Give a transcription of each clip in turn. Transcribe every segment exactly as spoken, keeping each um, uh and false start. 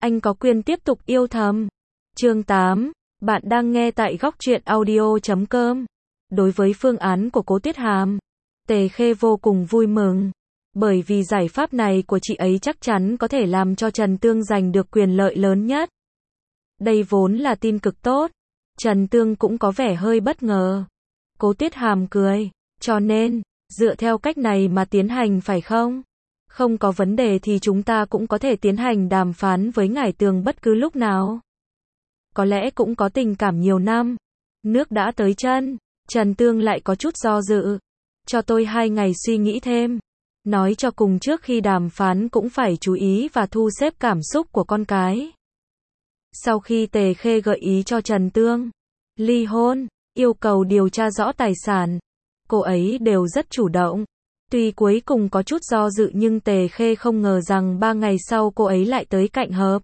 anh có quyền tiếp tục yêu thầm. Chương tám. Bạn đang nghe tại góc truyện audio chấm com. Đối với phương án của Cố Tuyết Hàm, Tề Khê vô cùng vui mừng. Bởi vì giải pháp này của chị ấy chắc chắn có thể làm cho Trần Tương giành được quyền lợi lớn nhất. Đây vốn là tin cực tốt. Trần Tương cũng có vẻ hơi bất ngờ. Cố Tuyết Hàm cười. Cho nên, dựa theo cách này mà tiến hành phải không? Không có vấn đề thì chúng ta cũng có thể tiến hành đàm phán với Ngải Tường bất cứ lúc nào. Có lẽ cũng có tình cảm nhiều năm. Nước đã tới chân. Trần Tương lại có chút do dự. Cho tôi hai ngày suy nghĩ thêm. Nói cho cùng trước khi đàm phán cũng phải chú ý và thu xếp cảm xúc của con cái. Sau khi Tề Khê gợi ý cho Trần Tương ly hôn, yêu cầu điều tra rõ tài sản, cô ấy đều rất chủ động. Tuy cuối cùng có chút do dự nhưng Tề Khê không ngờ rằng ba ngày sau cô ấy lại tới cạnh hợp.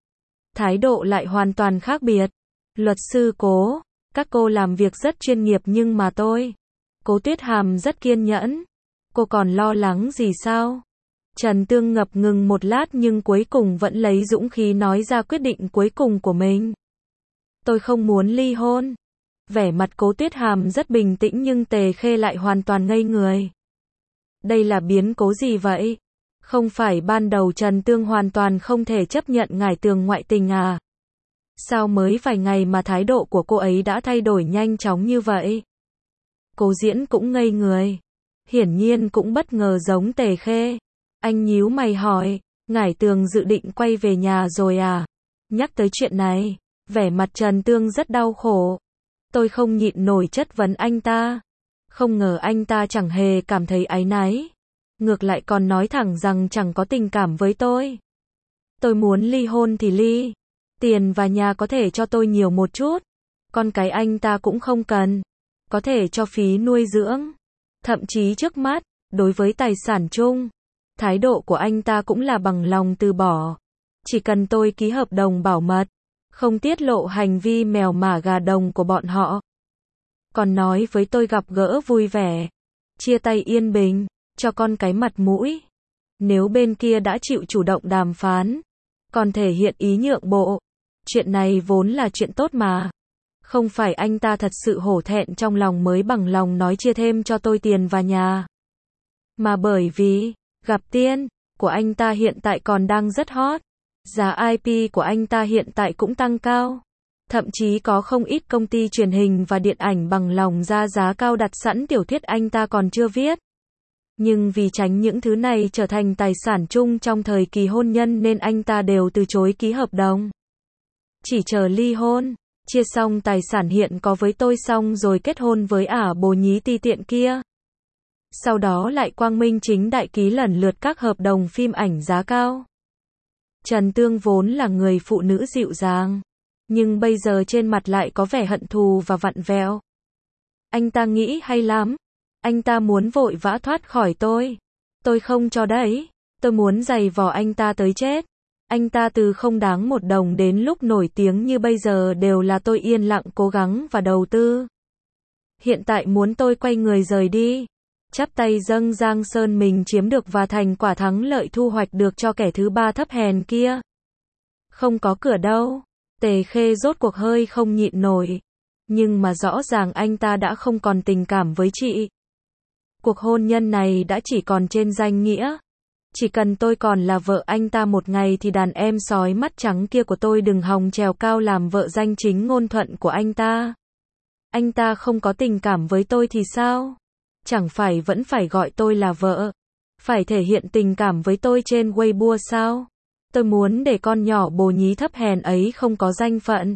Thái độ lại hoàn toàn khác biệt. Luật sư Cố, các cô làm việc rất chuyên nghiệp nhưng mà tôi. Cố Tuyết Hàm rất kiên nhẫn. Cô còn lo lắng gì sao? Trần Tương ngập ngừng một lát nhưng cuối cùng vẫn lấy dũng khí nói ra quyết định cuối cùng của mình. Tôi không muốn ly hôn. Vẻ mặt Cố Tuyết Hàm rất bình tĩnh nhưng Tề Khê lại hoàn toàn ngây người. Đây là biến cố gì vậy? Không phải ban đầu Trần Tương hoàn toàn không thể chấp nhận Ngải Tường ngoại tình à? Sao mới vài ngày mà thái độ của cô ấy đã thay đổi nhanh chóng như vậy? Cố Diễn cũng ngây người. Hiển nhiên cũng bất ngờ giống Tề Khê. Anh nhíu mày hỏi, Ngải Tường dự định quay về nhà rồi à? Nhắc tới chuyện này, vẻ mặt Trần Tương rất đau khổ. Tôi không nhịn nổi chất vấn anh ta. Không ngờ anh ta chẳng hề cảm thấy áy náy. Ngược lại còn nói thẳng rằng chẳng có tình cảm với tôi. Tôi muốn ly hôn thì ly. Tiền và nhà có thể cho tôi nhiều một chút. Con cái anh ta cũng không cần. Có thể cho phí nuôi dưỡng. Thậm chí trước mắt, đối với tài sản chung, thái độ của anh ta cũng là bằng lòng từ bỏ. Chỉ cần tôi ký hợp đồng bảo mật, không tiết lộ hành vi mèo mả gà đồng của bọn họ. Còn nói với tôi gặp gỡ vui vẻ, chia tay yên bình, cho con cái mặt mũi. Nếu bên kia đã chịu chủ động đàm phán, còn thể hiện ý nhượng bộ, chuyện này vốn là chuyện tốt mà. Không phải anh ta thật sự hổ thẹn trong lòng mới bằng lòng nói chia thêm cho tôi tiền và nhà. Mà bởi vì, Gặp Tiên, của anh ta hiện tại còn đang rất hot. Giá i pê của anh ta hiện tại cũng tăng cao. Thậm chí có không ít công ty truyền hình và điện ảnh bằng lòng ra giá cao đặt sẵn tiểu thuyết anh ta còn chưa viết. Nhưng vì tránh những thứ này trở thành tài sản chung trong thời kỳ hôn nhân nên anh ta đều từ chối ký hợp đồng. Chỉ chờ ly hôn, chia xong tài sản hiện có với tôi xong rồi kết hôn với ả bồ nhí ti tiện kia. Sau đó lại quang minh chính đại ký lần lượt các hợp đồng phim ảnh giá cao. Trần Tương vốn là người phụ nữ dịu dàng, nhưng bây giờ trên mặt lại có vẻ hận thù và vặn vẹo. Anh ta nghĩ hay lắm. Anh ta muốn vội vã thoát khỏi tôi. Tôi không cho đấy. Tôi muốn giày vò anh ta tới chết. Anh ta từ không đáng một đồng đến lúc nổi tiếng như bây giờ đều là tôi yên lặng cố gắng và đầu tư. Hiện tại muốn tôi quay người rời đi. Chắp tay dâng Giang Sơn mình chiếm được và thành quả thắng lợi thu hoạch được cho kẻ thứ ba thấp hèn kia. Không có cửa đâu. Tề Khê rốt cuộc hơi không nhịn nổi. Nhưng mà rõ ràng anh ta đã không còn tình cảm với chị. Cuộc hôn nhân này đã chỉ còn trên danh nghĩa. Chỉ cần tôi còn là vợ anh ta một ngày thì đàn em sói mắt trắng kia của tôi đừng hòng trèo cao làm vợ danh chính ngôn thuận của anh ta. Anh ta không có tình cảm với tôi thì sao? Chẳng phải vẫn phải gọi tôi là vợ? Phải thể hiện tình cảm với tôi trên Weibo sao? Tôi muốn để con nhỏ bồ nhí thấp hèn ấy không có danh phận.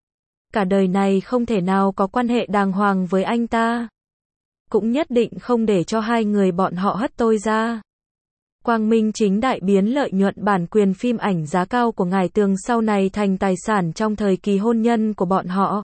Cả đời này không thể nào có quan hệ đàng hoàng với anh ta. Cũng nhất định không để cho hai người bọn họ hất tôi ra. Quang minh chính đại biến lợi nhuận bản quyền phim ảnh giá cao của Ngải Tường sau này thành tài sản trong thời kỳ hôn nhân của bọn họ.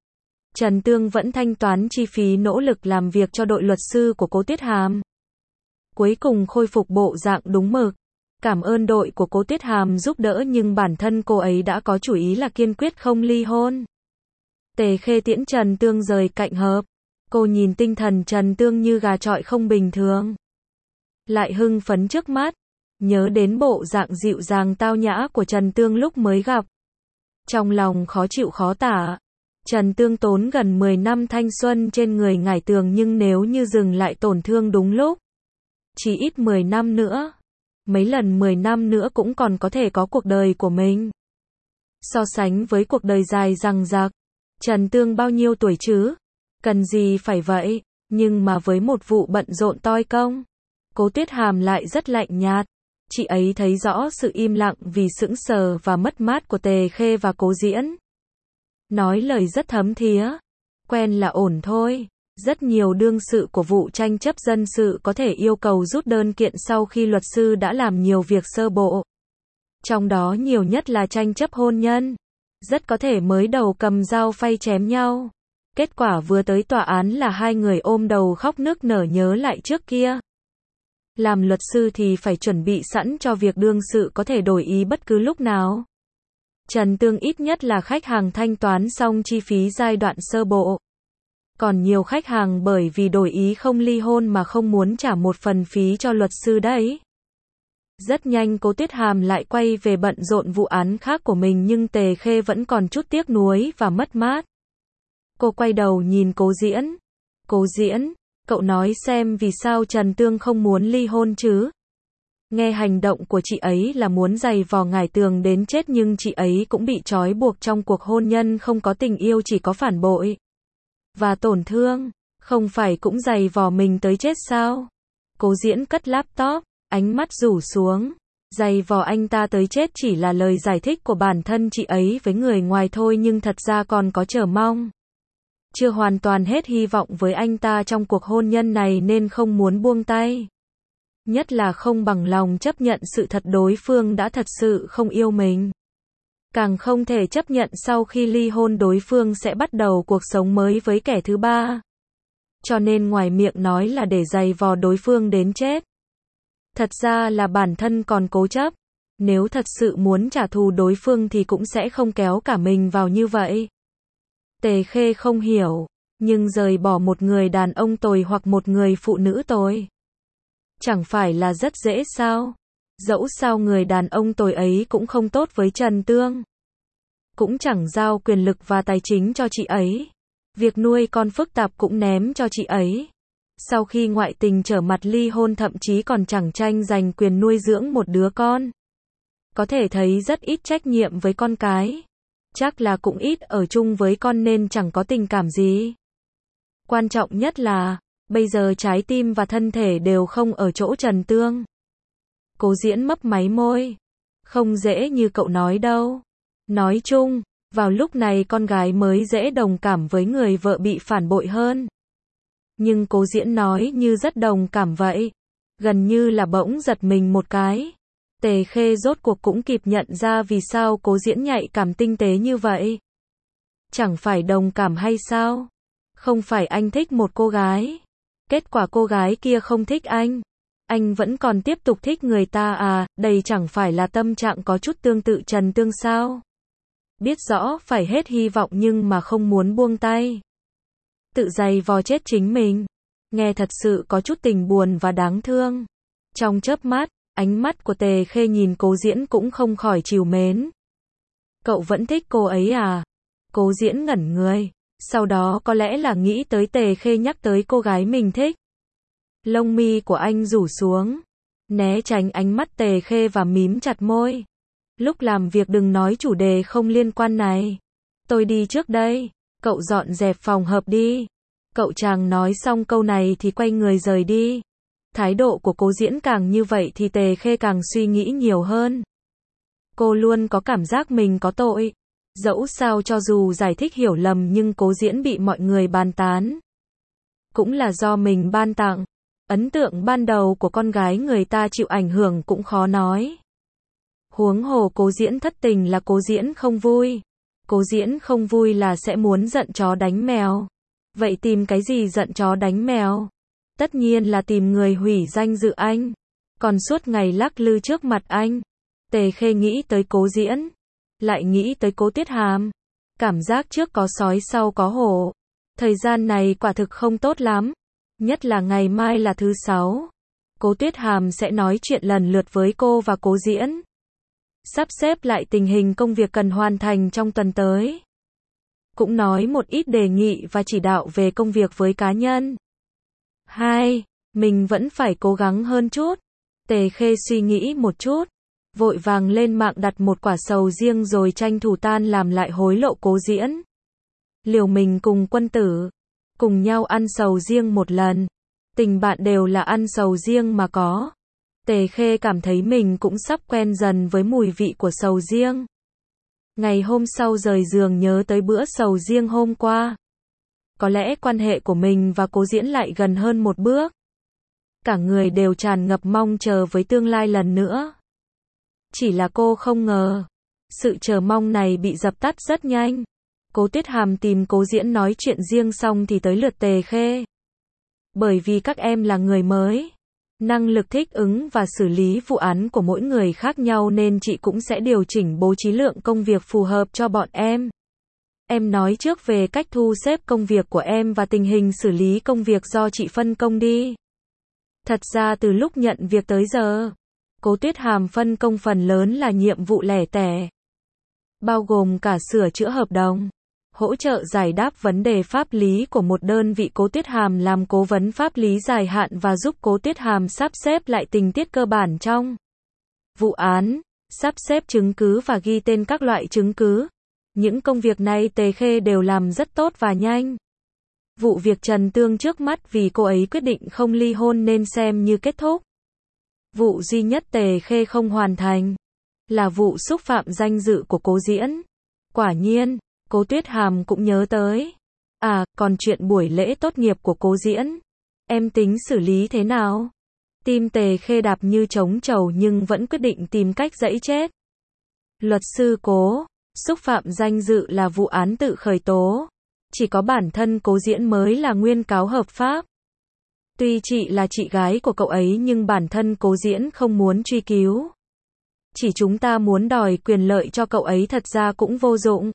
Trần Tương vẫn thanh toán chi phí nỗ lực làm việc cho đội luật sư của Cố Tuyết Hàm. Cuối cùng khôi phục bộ dạng đúng mực. Cảm ơn đội của Cố Tuyết Hàm giúp đỡ nhưng bản thân cô ấy đã có chủ ý là kiên quyết không ly hôn. Tề Khê tiễn Trần Tương rời cạnh hợp. Cô nhìn tinh thần Trần Tương như gà chọi không bình thường. Lại hưng phấn trước mắt. nhớ đến bộ dạng dịu dàng tao nhã của Trần Tương lúc mới gặp. Trong lòng khó chịu khó tả. Trần Tương tốn gần mười năm thanh xuân trên người Ngải Tường nhưng nếu như dừng lại tổn thương đúng lúc. Chỉ ít mười năm nữa. Mấy lần mười năm nữa cũng còn có thể có cuộc đời của mình. So sánh với cuộc đời dài dằng dặc, Trần Tương bao nhiêu tuổi chứ? Cần gì phải vậy? Nhưng mà với một vụ bận rộn toi công, Cố Tuyết Hàm lại rất lạnh nhạt. Chị ấy thấy rõ sự im lặng vì sững sờ và mất mát của Tề Khê và Cố Diễn. Nói lời rất thấm thía. Quen là ổn thôi. Rất nhiều đương sự của vụ tranh chấp dân sự có thể yêu cầu rút đơn kiện sau khi luật sư đã làm nhiều việc sơ bộ. Trong đó nhiều nhất là tranh chấp hôn nhân. Rất có thể mới đầu cầm dao phay chém nhau. Kết quả vừa tới tòa án là hai người ôm đầu khóc nức nở nhớ lại trước kia. Làm luật sư thì phải chuẩn bị sẵn cho việc đương sự có thể đổi ý bất cứ lúc nào. Trần Tương ít nhất là khách hàng thanh toán xong chi phí giai đoạn sơ bộ. Còn nhiều khách hàng bởi vì đổi ý không ly hôn mà không muốn trả một phần phí cho luật sư đấy. Rất nhanh Cố Tuyết Hàm lại quay về bận rộn vụ án khác của mình nhưng Tề Khê vẫn còn chút tiếc nuối và mất mát. Cô quay đầu nhìn Cố Diễn. Cố Diễn, cậu nói xem vì sao Trần Tương không muốn ly hôn chứ? Nghe hành động của chị ấy là muốn giày vò Ngải Tường đến chết nhưng chị ấy cũng bị trói buộc trong cuộc hôn nhân không có tình yêu chỉ có phản bội. Và tổn thương, không phải cũng giày vò mình tới chết sao? Cố Diễn cất laptop, ánh mắt rủ xuống. Giày vò anh ta tới chết chỉ là lời giải thích của bản thân chị ấy với người ngoài thôi nhưng thật ra còn có chờ mong. Chưa hoàn toàn hết hy vọng với anh ta trong cuộc hôn nhân này nên không muốn buông tay. Nhất là không bằng lòng chấp nhận sự thật đối phương đã thật sự không yêu mình. Càng không thể chấp nhận sau khi ly hôn đối phương sẽ bắt đầu cuộc sống mới với kẻ thứ ba. Cho nên ngoài miệng nói là để giày vò đối phương đến chết. Thật ra là bản thân còn cố chấp. Nếu thật sự muốn trả thù đối phương thì cũng sẽ không kéo cả mình vào như vậy. Tề Khê không hiểu. Nhưng rời bỏ một người đàn ông tồi hoặc một người phụ nữ tồi. Chẳng phải là rất dễ sao? Dẫu sao người đàn ông tồi ấy cũng không tốt với Trần Tương. Cũng chẳng giao quyền lực và tài chính cho chị ấy. Việc nuôi con phức tạp cũng ném cho chị ấy. Sau khi ngoại tình trở mặt ly hôn thậm chí còn chẳng tranh giành quyền nuôi dưỡng một đứa con. Có thể thấy rất ít trách nhiệm với con cái. Chắc là cũng ít ở chung với con nên chẳng có tình cảm gì. Quan trọng nhất là, bây giờ trái tim và thân thể đều không ở chỗ Trần Tương. Cố Diễn mấp máy môi. Không dễ như cậu nói đâu. Nói chung, vào lúc này con gái mới dễ đồng cảm với người vợ bị phản bội hơn. Nhưng Cố Diễn nói như rất đồng cảm vậy. Gần như là bỗng giật mình một cái. Tề Khê rốt cuộc cũng kịp nhận ra vì sao Cố Diễn nhạy cảm tinh tế như vậy. Chẳng phải đồng cảm hay sao? Không phải anh thích một cô gái. Kết quả cô gái kia không thích anh. Anh vẫn còn tiếp tục thích người ta à, đây chẳng phải là tâm trạng có chút tương tự Trần Tương sao? Biết rõ phải hết hy vọng nhưng mà không muốn buông tay. Tự giày vò chết chính mình. Nghe thật sự có chút tình buồn và đáng thương. Trong chớp mắt, ánh mắt của Tề Khê nhìn Cố Diễn cũng không khỏi trìu mến. Cậu vẫn thích cô ấy à? Cố Diễn ngẩn người. Sau đó có lẽ là nghĩ tới Tề Khê nhắc tới cô gái mình thích. Lông mi của anh rủ xuống. Né tránh ánh mắt Tề Khê và mím chặt môi. Lúc làm việc đừng nói chủ đề không liên quan này. Tôi đi trước đây. Cậu dọn dẹp phòng hợp đi. Cậu chàng nói xong câu này thì quay người rời đi. Thái độ của Cố Diễn càng như vậy thì Tề Khê càng suy nghĩ nhiều hơn. Cô luôn có cảm giác mình có tội. Dẫu sao cho dù giải thích hiểu lầm nhưng Cố Diễn bị mọi người bàn tán. Cũng là do mình ban tặng. Ấn tượng ban đầu của con gái người ta chịu ảnh hưởng cũng khó nói. Huống hồ Cố Diễn thất tình là Cố Diễn không vui. Cố Diễn không vui là sẽ muốn giận chó đánh mèo. Vậy tìm cái gì giận chó đánh mèo? Tất nhiên là tìm người hủy danh dự anh. Còn suốt ngày lắc lư trước mặt anh. Tề Khê nghĩ tới Cố Diễn. Lại nghĩ tới Cố Tuyết Hàm. Cảm giác trước có sói sau có hổ. Thời gian này quả thực không tốt lắm. Nhất là ngày mai là thứ sáu. Cố Tuyết Hàm sẽ nói chuyện lần lượt với cô và Cố Diễn. Sắp xếp lại tình hình công việc cần hoàn thành trong tuần tới. Cũng nói một ít đề nghị và chỉ đạo về công việc với cá nhân. Hai, mình vẫn phải cố gắng hơn chút. Tề Khê suy nghĩ một chút, vội vàng lên mạng đặt một quả sầu riêng rồi tranh thủ tan làm lại hối lộ Cố Diễn. Liều mình cùng Quân Tử, cùng nhau ăn sầu riêng một lần. Tình bạn đều là ăn sầu riêng mà có. Tề Khê cảm thấy mình cũng sắp quen dần với mùi vị của sầu riêng. Ngày hôm sau rời giường nhớ tới bữa sầu riêng hôm qua. Có lẽ quan hệ của mình và Cố Diễn lại gần hơn một bước. Cả người đều tràn ngập mong chờ với tương lai lần nữa. Chỉ là cô không ngờ, sự chờ mong này bị dập tắt rất nhanh. Cố Tuyết Hàm tìm Cố Diễn nói chuyện riêng xong thì tới lượt Tề Khê. Bởi vì các em là người mới, năng lực thích ứng và xử lý vụ án của mỗi người khác nhau nên chị cũng sẽ điều chỉnh bố trí lượng công việc phù hợp cho bọn em. Em nói trước về cách thu xếp công việc của em và tình hình xử lý công việc do chị phân công đi. Thật ra từ lúc nhận việc tới giờ, Cố Tuyết Hàm phân công phần lớn là nhiệm vụ lẻ tẻ, bao gồm cả sửa chữa hợp đồng, hỗ trợ giải đáp vấn đề pháp lý của một đơn vị. Cố Tuyết Hàm làm cố vấn pháp lý dài hạn và giúp Cố Tuyết Hàm sắp xếp lại tình tiết cơ bản trong vụ án, sắp xếp chứng cứ và ghi tên các loại chứng cứ. Những công việc này Tề Khê đều làm rất tốt và nhanh. Vụ việc Trần Tương trước mắt vì cô ấy quyết định không ly hôn nên xem như kết thúc. Vụ duy nhất Tề Khê không hoàn thành là vụ xúc phạm danh dự của Cố Diễn. Quả nhiên, Cố Tuyết Hàm cũng nhớ tới. À, còn chuyện buổi lễ tốt nghiệp của Cố Diễn, em tính xử lý thế nào? Tim Tề Khê đạp như trống trầu nhưng vẫn quyết định tìm cách giãy chết. Luật sư Cố, xúc phạm danh dự là vụ án tự khởi tố. Chỉ có bản thân Cố Diễn mới là nguyên cáo hợp pháp. Tuy chị là chị gái của cậu ấy nhưng bản thân Cố Diễn không muốn truy cứu. Chỉ chúng ta muốn đòi quyền lợi cho cậu ấy thật ra cũng vô dụng.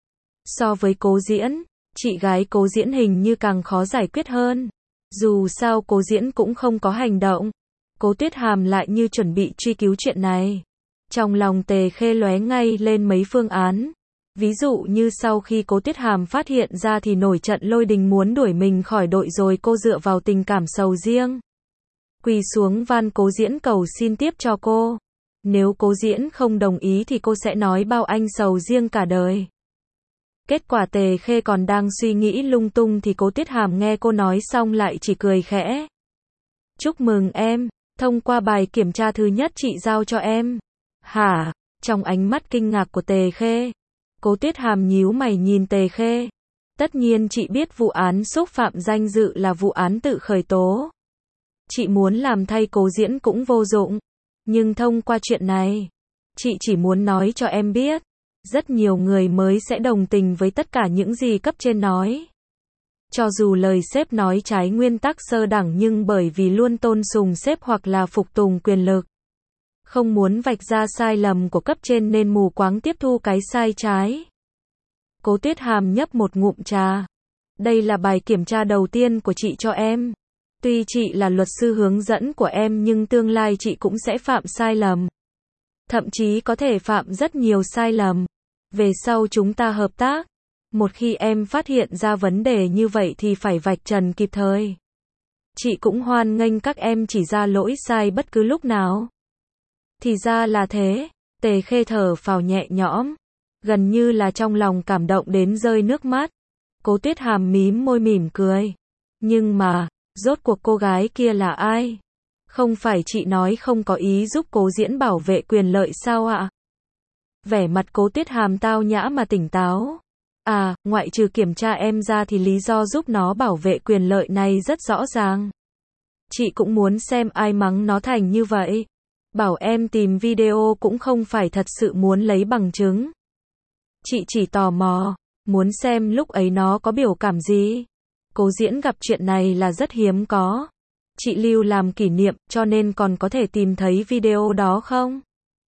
So với Cố Diễn, chị gái Cố Diễn hình như càng khó giải quyết hơn. Dù sao Cố Diễn cũng không có hành động. Cố Tuyết Hàm lại như chuẩn bị truy cứu chuyện này. Trong lòng Tề Khê lóe ngay lên mấy phương án. Ví dụ như sau khi Cố Tuyết Hàm phát hiện ra thì nổi trận lôi đình muốn đuổi mình khỏi đội rồi cô dựa vào tình cảm sầu riêng, quỳ xuống van Cố Diễn cầu xin tiếp cho cô. Nếu Cố Diễn không đồng ý thì cô sẽ nói bao anh sầu riêng cả đời. Kết quả Tề Khê còn đang suy nghĩ lung tung thì Cố Tuyết Hàm nghe cô nói xong lại chỉ cười khẽ. Chúc mừng em, thông qua bài kiểm tra thứ nhất chị giao cho em. Hả? Trong ánh mắt kinh ngạc của Tề Khê, Cố Tuyết Hàm nhíu mày nhìn Tề Khê. Tất nhiên chị biết vụ án xúc phạm danh dự là vụ án tự khởi tố. Chị muốn làm thay Cố Diễn cũng vô dụng. Nhưng thông qua chuyện này, chị chỉ muốn nói cho em biết, rất nhiều người mới sẽ đồng tình với tất cả những gì cấp trên nói. Cho dù lời sếp nói trái nguyên tắc sơ đẳng nhưng bởi vì luôn tôn sùng sếp hoặc là phục tùng quyền lực, không muốn vạch ra sai lầm của cấp trên nên mù quáng tiếp thu cái sai trái. Cố Tuyết Hàm nhấp một ngụm trà. Đây là bài kiểm tra đầu tiên của chị cho em. Tuy chị là luật sư hướng dẫn của em nhưng tương lai chị cũng sẽ phạm sai lầm. Thậm chí có thể phạm rất nhiều sai lầm. Về sau chúng ta hợp tác. Một khi em phát hiện ra vấn đề như vậy thì phải vạch trần kịp thời. Chị cũng hoan nghênh các em chỉ ra lỗi sai bất cứ lúc nào. Thì ra là thế. Tề Khê thở phào nhẹ nhõm, gần như là trong lòng cảm động đến rơi nước mắt. Cố Tuyết Hàm mím môi mỉm cười. Nhưng mà, rốt cuộc cô gái kia là ai? Không phải chị nói không có ý giúp Cố Diễn bảo vệ quyền lợi sao ạ? Vẻ mặt Cố Tuyết Hàm tao nhã mà tỉnh táo. À, ngoại trừ kiểm tra em ra thì lý do giúp nó bảo vệ quyền lợi này rất rõ ràng. Chị cũng muốn xem ai mắng nó thành như vậy. Bảo em tìm video cũng không phải thật sự muốn lấy bằng chứng. Chị chỉ tò mò, muốn xem lúc ấy nó có biểu cảm gì. Cố Diễn gặp chuyện này là rất hiếm có. Chị lưu làm kỷ niệm, cho nên còn có thể tìm thấy video đó không?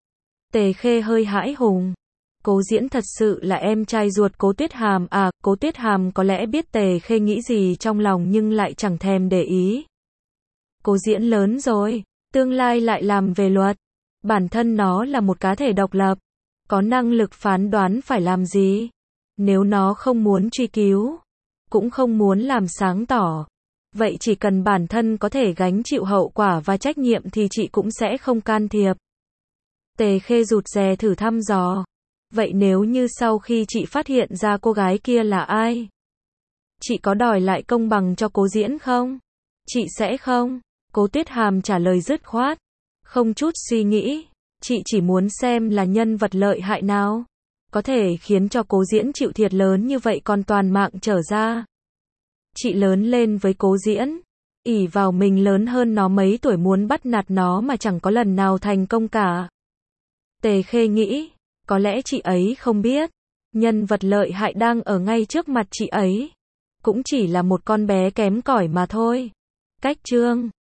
Tề Khê hơi hãi hùng. Cố Diễn thật sự là em trai ruột Cố Tuyết Hàm à? Cố Tuyết Hàm có lẽ biết Tề Khê nghĩ gì trong lòng nhưng lại chẳng thèm để ý. Cố Diễn lớn rồi, tương lai lại làm về luật. Bản thân nó là một cá thể độc lập, có năng lực phán đoán phải làm gì. Nếu nó không muốn truy cứu, cũng không muốn làm sáng tỏ, vậy chỉ cần bản thân có thể gánh chịu hậu quả và trách nhiệm thì chị cũng sẽ không can thiệp. Tề Khê rụt rè thử thăm dò. Vậy nếu như sau khi chị phát hiện ra cô gái kia là ai, chị có đòi lại công bằng cho Cố Diễn không? Chị sẽ không. Cố Tuyết Hàm trả lời dứt khoát, không chút suy nghĩ. Chị chỉ muốn xem là nhân vật lợi hại nào có thể khiến cho Cố Diễn chịu thiệt lớn như vậy còn toàn mạng trở ra. Chị lớn lên với Cố Diễn, ỷ vào mình lớn hơn nó mấy tuổi muốn bắt nạt nó mà chẳng có lần nào thành công cả. Tề Khê nghĩ, có lẽ chị ấy không biết, nhân vật lợi hại đang ở ngay trước mặt chị ấy, cũng chỉ là một con bé kém cỏi mà thôi. Cách chương